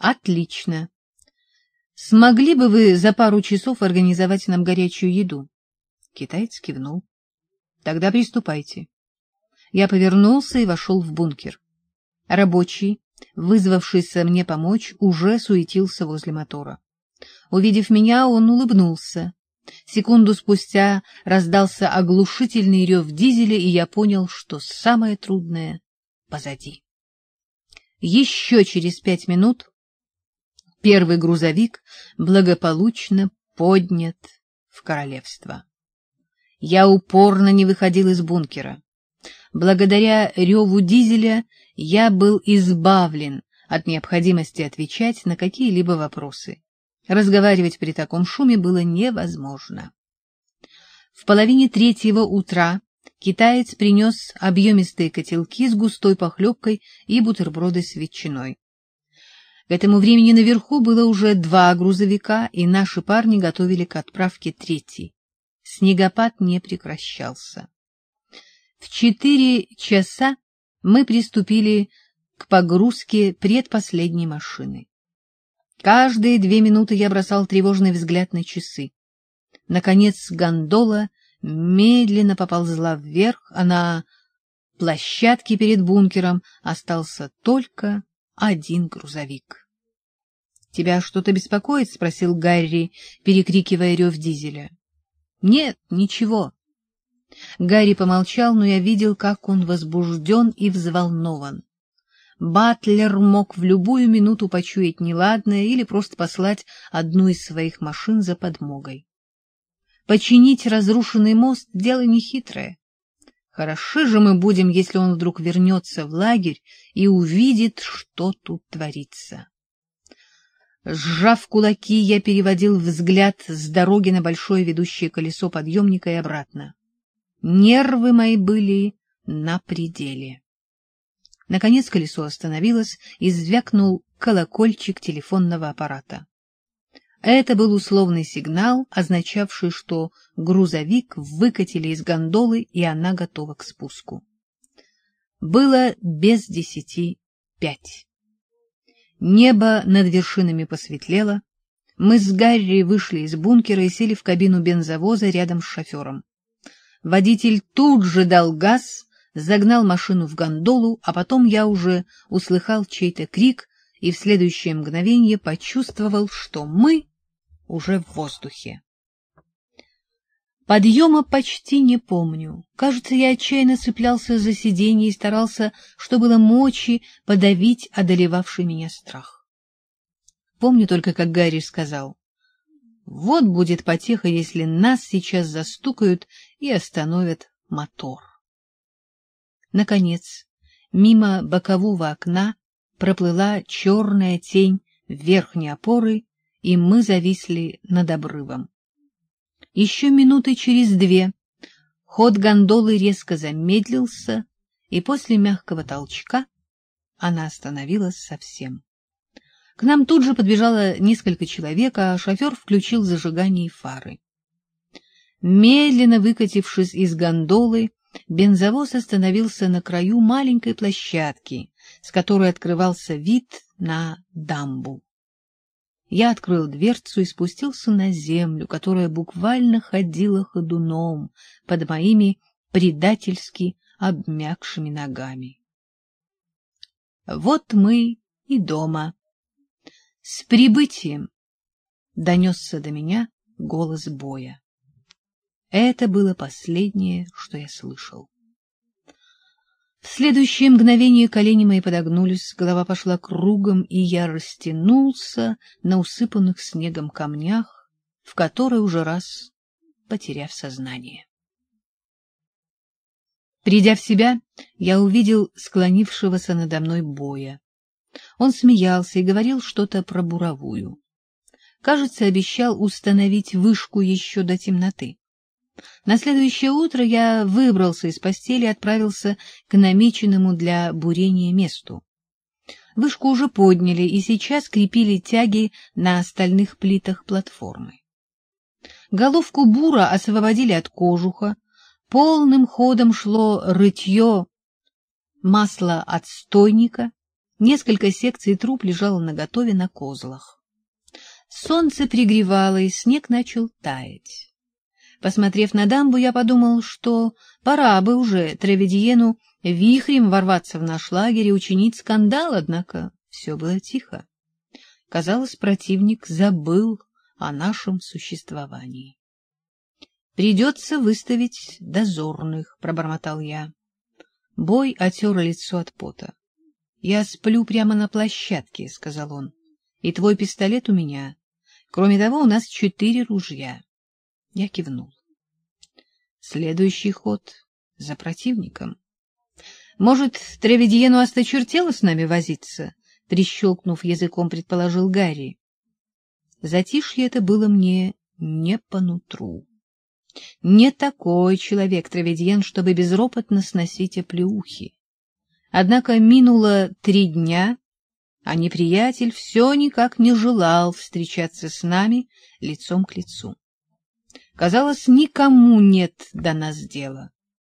Отлично. Смогли бы вы за пару часов организовать нам горячую еду? Китаец кивнул. Тогда приступайте. Я повернулся и вошел в бункер. Рабочий, вызвавшийся мне помочь, уже суетился возле мотора. Увидев меня, он улыбнулся. Секунду спустя раздался оглушительный рев дизеля, и я понял, что самое трудное позади. Еще через 5 минут первый грузовик благополучно поднят в королевство. Я упорно не выходил из бункера. Благодаря реву дизеля я был избавлен от необходимости отвечать на какие-либо вопросы. Разговаривать при таком шуме было невозможно. В половине 3 утра китаец принес объемистые котелки с густой похлебкой и бутерброды с ветчиной. К этому времени наверху было уже 2 грузовика, и наши парни готовили к отправке 3-й. Снегопад не прекращался. В 4 часа мы приступили к погрузке предпоследней машины. Каждые 2 минуты я бросал тревожный взгляд на часы. Наконец гондола медленно поползла вверх, а на площадке перед бункером остался только 1 грузовик. — Тебя что-то беспокоит? — спросил Гарри, перекрикивая рев дизеля. — Нет, ничего. Гарри помолчал, но я видел, как он возбужден и взволнован. Батлер мог в любую минуту почуять неладное или просто послать одну из своих машин за подмогой. Починить разрушенный мост — дело нехитрое. Хороши же мы будем, если он вдруг вернется в лагерь и увидит, что тут творится. Сжав кулаки, я переводил взгляд с дороги на большое ведущее колесо подъемника и обратно. Нервы мои были на пределе. Наконец колесо остановилось, и звякнул колокольчик телефонного аппарата. Это был условный сигнал, означавший, что грузовик выкатили из гондолы, и она готова к спуску. Было без 10:05. Небо над вершинами посветлело. Мы с Гарри вышли из бункера и сели в кабину бензовоза рядом с шофером. Водитель тут же дал газ, загнал машину в гондолу, а потом я уже услыхал чей-то крик и в следующее мгновение почувствовал, что мы уже в воздухе. Подъема почти не помню. Кажется, я отчаянно цеплялся за сиденье и старался, что было мочи, подавить одолевавший меня страх. Помню только, как Гарри сказал: «Вот будет потеха, если нас сейчас застукают и остановят мотор». Наконец, мимо бокового окна проплыла черная тень верхней опоры, и мы зависли над обрывом. Еще минуты через 2 ход гондолы резко замедлился, и после мягкого толчка она остановилась совсем. К нам тут же подбежало несколько человек, а шофер включил зажигание и фары. Медленно выкатившись из гондолы, бензовоз остановился на краю маленькой площадки, с которой открывался вид на дамбу. Я открыл дверцу и спустился на землю, которая буквально ходила ходуном под моими предательски обмякшими ногами. Вот мы и дома. «С прибытием!» — донесся до меня голос Боя. Это было последнее, что я слышал. В следующее мгновение колени мои подогнулись, голова пошла кругом, и я растянулся на усыпанных снегом камнях, в который уже раз потеряв сознание. Придя в себя, я увидел склонившегося надо мной Боя. Он смеялся и говорил что-то про буровую. Кажется, обещал установить вышку еще до темноты. На следующее утро я выбрался из постели и отправился к намеченному для бурения месту. Вышку уже подняли, и сейчас крепили тяги на остальных плитах платформы. Головку бура освободили от кожуха, полным ходом шло рытье масла отстойника. Несколько секций труб лежало наготове на козлах. Солнце пригревало, и снег начал таять. Посмотрев на дамбу, я подумал, что пора бы уже Треведиену вихрем ворваться в наш лагерь и учинить скандал, однако все было тихо. Казалось, противник забыл о нашем существовании. — Придется выставить дозорных, — пробормотал я. Бой отер лицо от пота. — Я сплю прямо на площадке, — сказал он, — и твой пистолет у меня. Кроме того, у нас 4 ружья. Я кивнул. Следующий ход за противником. — Может, Треведиену осточертело с нами возиться? — прищелкнув языком, предположил Гарри. Затишье это было мне не по нутру. Не такой человек Треведиен, чтобы безропотно сносить оплеухи. Однако минуло 3 дня, а неприятель все никак не желал встречаться с нами лицом к лицу. Казалось, никому нет до нас дела.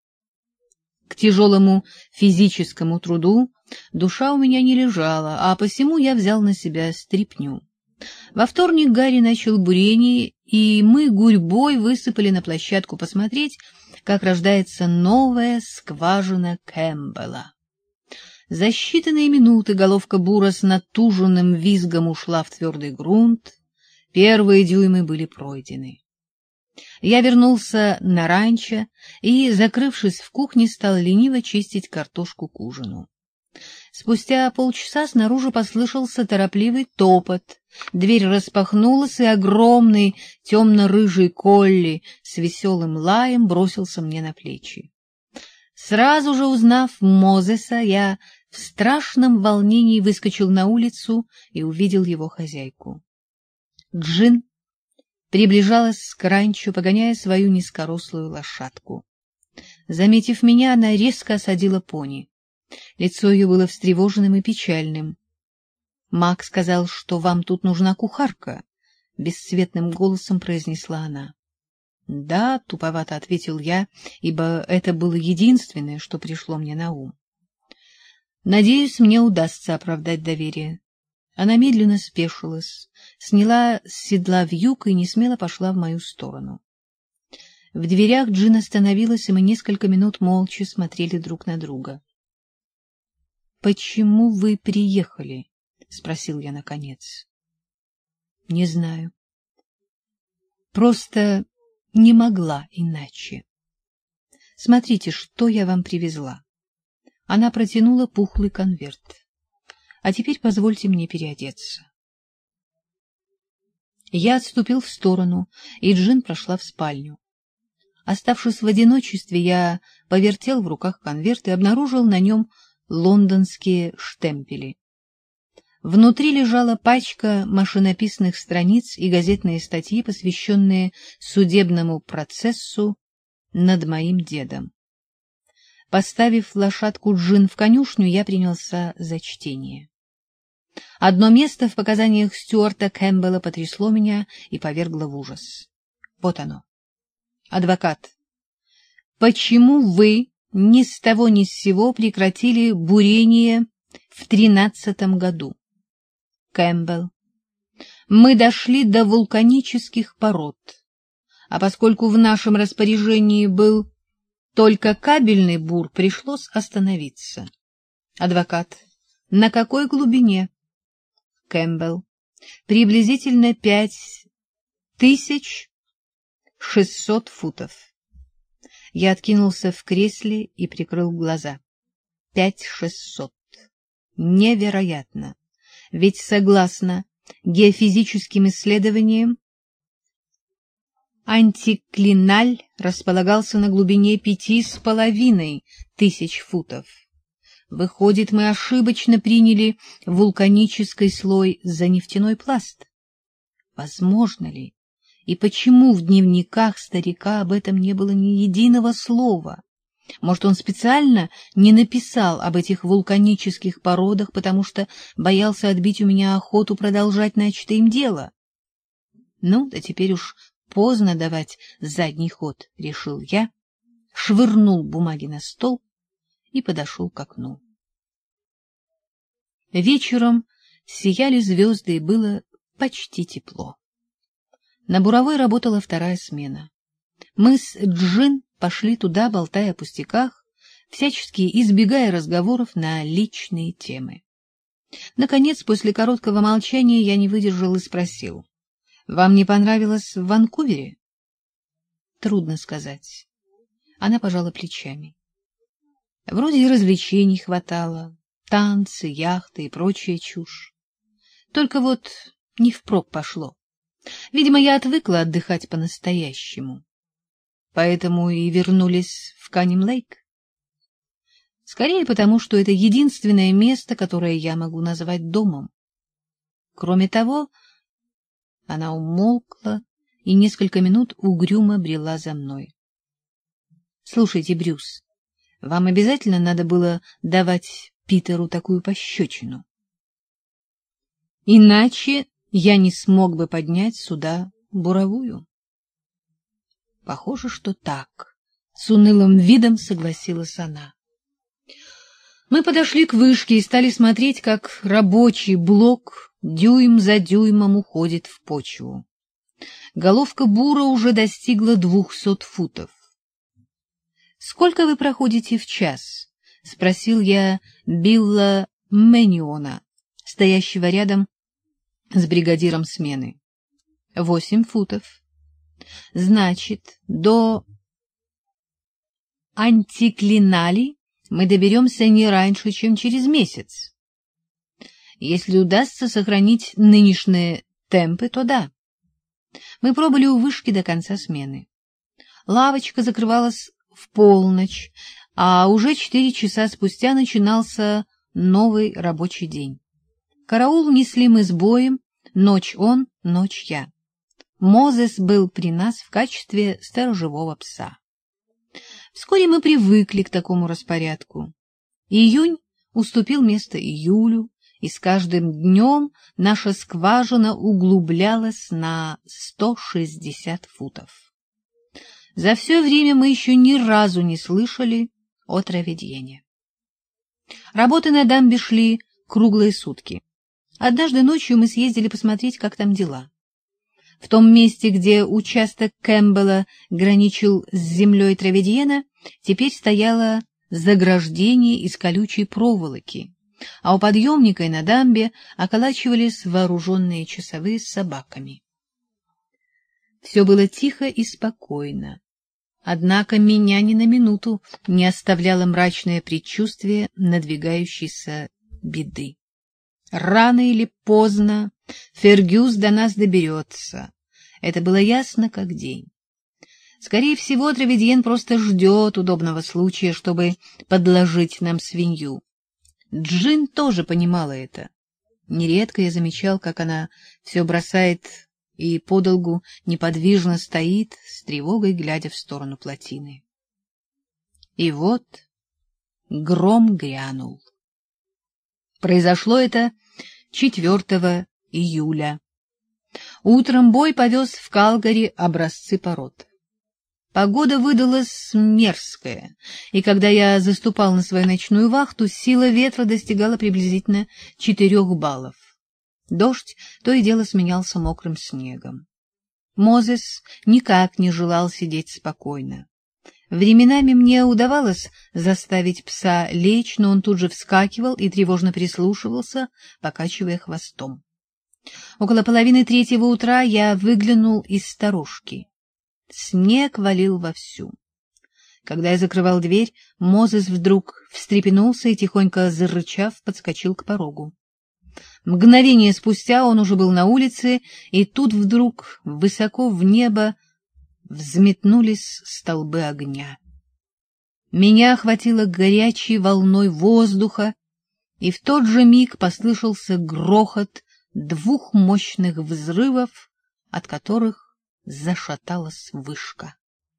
К тяжелому физическому труду душа у меня не лежала, а посему я взял на себя стряпню. Во вторник Гарри начал бурение, и мы гурьбой высыпали на площадку посмотреть, как рождается новая скважина Кэмпбелла. За считанные минуты головка бура с натуженным визгом ушла в твердый грунт, первые дюймы были пройдены. Я вернулся на ранчо и, закрывшись в кухне, стал лениво чистить картошку к ужину. Спустя полчаса снаружи послышался торопливый топот. Дверь распахнулась, и огромный темно-рыжий колли с веселым лаем бросился мне на плечи. Сразу же узнав Мозеса, я в страшном волнении выскочил на улицу и увидел его хозяйку. Джин приближалась к ранчо, погоняя свою низкорослую лошадку. Заметив меня, она резко осадила пони. Лицо ее было встревоженным и печальным. — Мак сказал, что вам тут нужна кухарка, — бесцветным голосом произнесла она. — Да, — туповато ответил я, ибо это было единственное, что пришло мне на ум. — Надеюсь, мне удастся оправдать доверие. Она медленно спешилась, сняла с седла вьюг и несмело пошла в мою сторону. В дверях Джин остановилась, и мы несколько минут молча смотрели друг на друга. — Почему вы приехали? — спросил я наконец. — Не знаю. Просто не могла иначе. Смотрите, что я вам привезла. Она протянула пухлый конверт. А теперь позвольте мне переодеться. Я отступил в сторону, и Джин прошла в спальню. Оставшись в одиночестве, я повертел в руках конверт и обнаружил на нем лондонские штемпели. Внутри лежала пачка машинописных страниц и газетные статьи, посвященные судебному процессу над моим дедом. Поставив лошадку Джин в конюшню, я принялся за чтение. Одно место в показаниях Стюарта Кэмпбелла потрясло меня и повергло в ужас. Вот оно. Адвокат. Почему вы ни с того ни с сего прекратили бурение в 13-м году? Кэмпбелл. Мы дошли до вулканических пород, а поскольку в нашем распоряжении был только кабельный бур, пришлось остановиться. Адвокат. На какой глубине? Кэмпбелл. Приблизительно 5600 футов. Я откинулся в кресле и прикрыл глаза. 5600. Невероятно. Ведь согласно геофизическим исследованиям, антиклиналь располагался на глубине 5500 футов. Выходит, мы ошибочно приняли вулканический слой за нефтяной пласт. Возможно ли? И почему в дневниках старика об этом не было ни единого слова? Может, он специально не написал об этих вулканических породах, потому что боялся отбить у меня охоту продолжать начатое им дело? Ну, да теперь уж поздно давать задний ход, — решил я, швырнул бумаги на стол и подошел к окну. Вечером сияли звезды, и было почти тепло. На буровой работала вторая смена. Мы с Джин пошли туда, болтая о пустяках, всячески избегая разговоров на личные темы. Наконец, после короткого молчания, я не выдержал и спросил: «Вам не понравилось в Ванкувере?» Трудно сказать. Она пожала плечами. Вроде и развлечений хватало, танцы, яхты и прочая чушь. Только вот не впрок пошло. Видимо, я отвыкла отдыхать по-настоящему. Поэтому и вернулись в Канним-Лейк. Скорее потому, что это единственное место, которое я могу назвать домом. Кроме того, она умолкла и несколько минут угрюмо брела за мной. — Слушайте, Брюс, вам обязательно надо было давать Питеру такую пощечину? Иначе я не смог бы поднять сюда буровую. Похоже, что так. С унылым видом согласилась она. Мы подошли к вышке и стали смотреть, как рабочий блок дюйм за дюймом уходит в почву. Головка бура уже достигла 200 футов. — Сколько вы проходите в час? — спросил я Билла Мэниона, стоящего рядом с бригадиром смены. — 8 футов. — Значит, до Антиклинали мы доберемся не раньше, чем через месяц. Если удастся сохранить нынешние темпы, то да. Мы пробыли у вышки до конца смены. Лавочка закрывалась в полночь, а уже 4 часа спустя начинался новый рабочий день. Караул несли мы с боем, ночь он, ночь я. Мозес был при нас в качестве сторожевого пса. Вскоре мы привыкли к такому распорядку. Июнь уступил место июлю, и с каждым днем наша скважина углублялась на 160 футов. За все время мы еще ни разу не слышали о Траведьене. Работы на дамбе шли круглые сутки. Однажды ночью мы съездили посмотреть, как там дела. В том месте, где участок Кэмпбелла граничил с землей Траведьена, теперь стояло заграждение из колючей проволоки, а у подъемника и на дамбе околачивались вооруженные часовые с собаками. Все было тихо и спокойно, однако меня ни на минуту не оставляло мрачное предчувствие надвигающейся беды. Рано или поздно Фергюс до нас доберется. Это было ясно как день. Скорее всего, Траведьен просто ждет удобного случая, чтобы подложить нам свинью. Джин тоже понимала это. Нередко я замечал, как она все бросает и подолгу неподвижно стоит, с тревогой глядя в сторону плотины. И вот гром грянул. Произошло это 4 июля. Утром бой повез в Калгари образцы пород. Погода выдалась мерзкая, и когда я заступал на свою ночную вахту, сила ветра достигала приблизительно 4 баллов. Дождь то и дело сменялся мокрым снегом. Мозес никак не желал сидеть спокойно. Временами мне удавалось заставить пса лечь, но он тут же вскакивал и тревожно прислушивался, покачивая хвостом. Около 2:30 утра я выглянул из сторожки. Снег валил вовсю. Когда я закрывал дверь, Мозес вдруг встрепенулся и, тихонько зарычав, подскочил к порогу. Мгновение спустя он уже был на улице, и тут вдруг высоко в небо взметнулись столбы огня. Меня охватило горячей волной воздуха, и в тот же миг послышался грохот 2 мощных взрывов, от которых зашаталась вышка.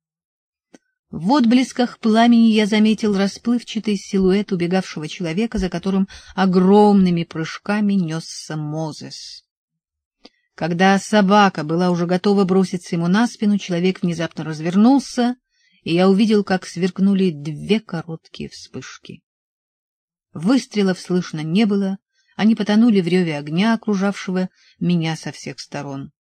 В отблесках пламени я заметил расплывчатый силуэт убегавшего человека, за которым огромными прыжками несся Мозес. Когда собака была уже готова броситься ему на спину, человек внезапно развернулся, и я увидел, как сверкнули 2 короткие вспышки. Выстрелов слышно не было, Они потонули в реве огня, окружавшего меня со всех сторон.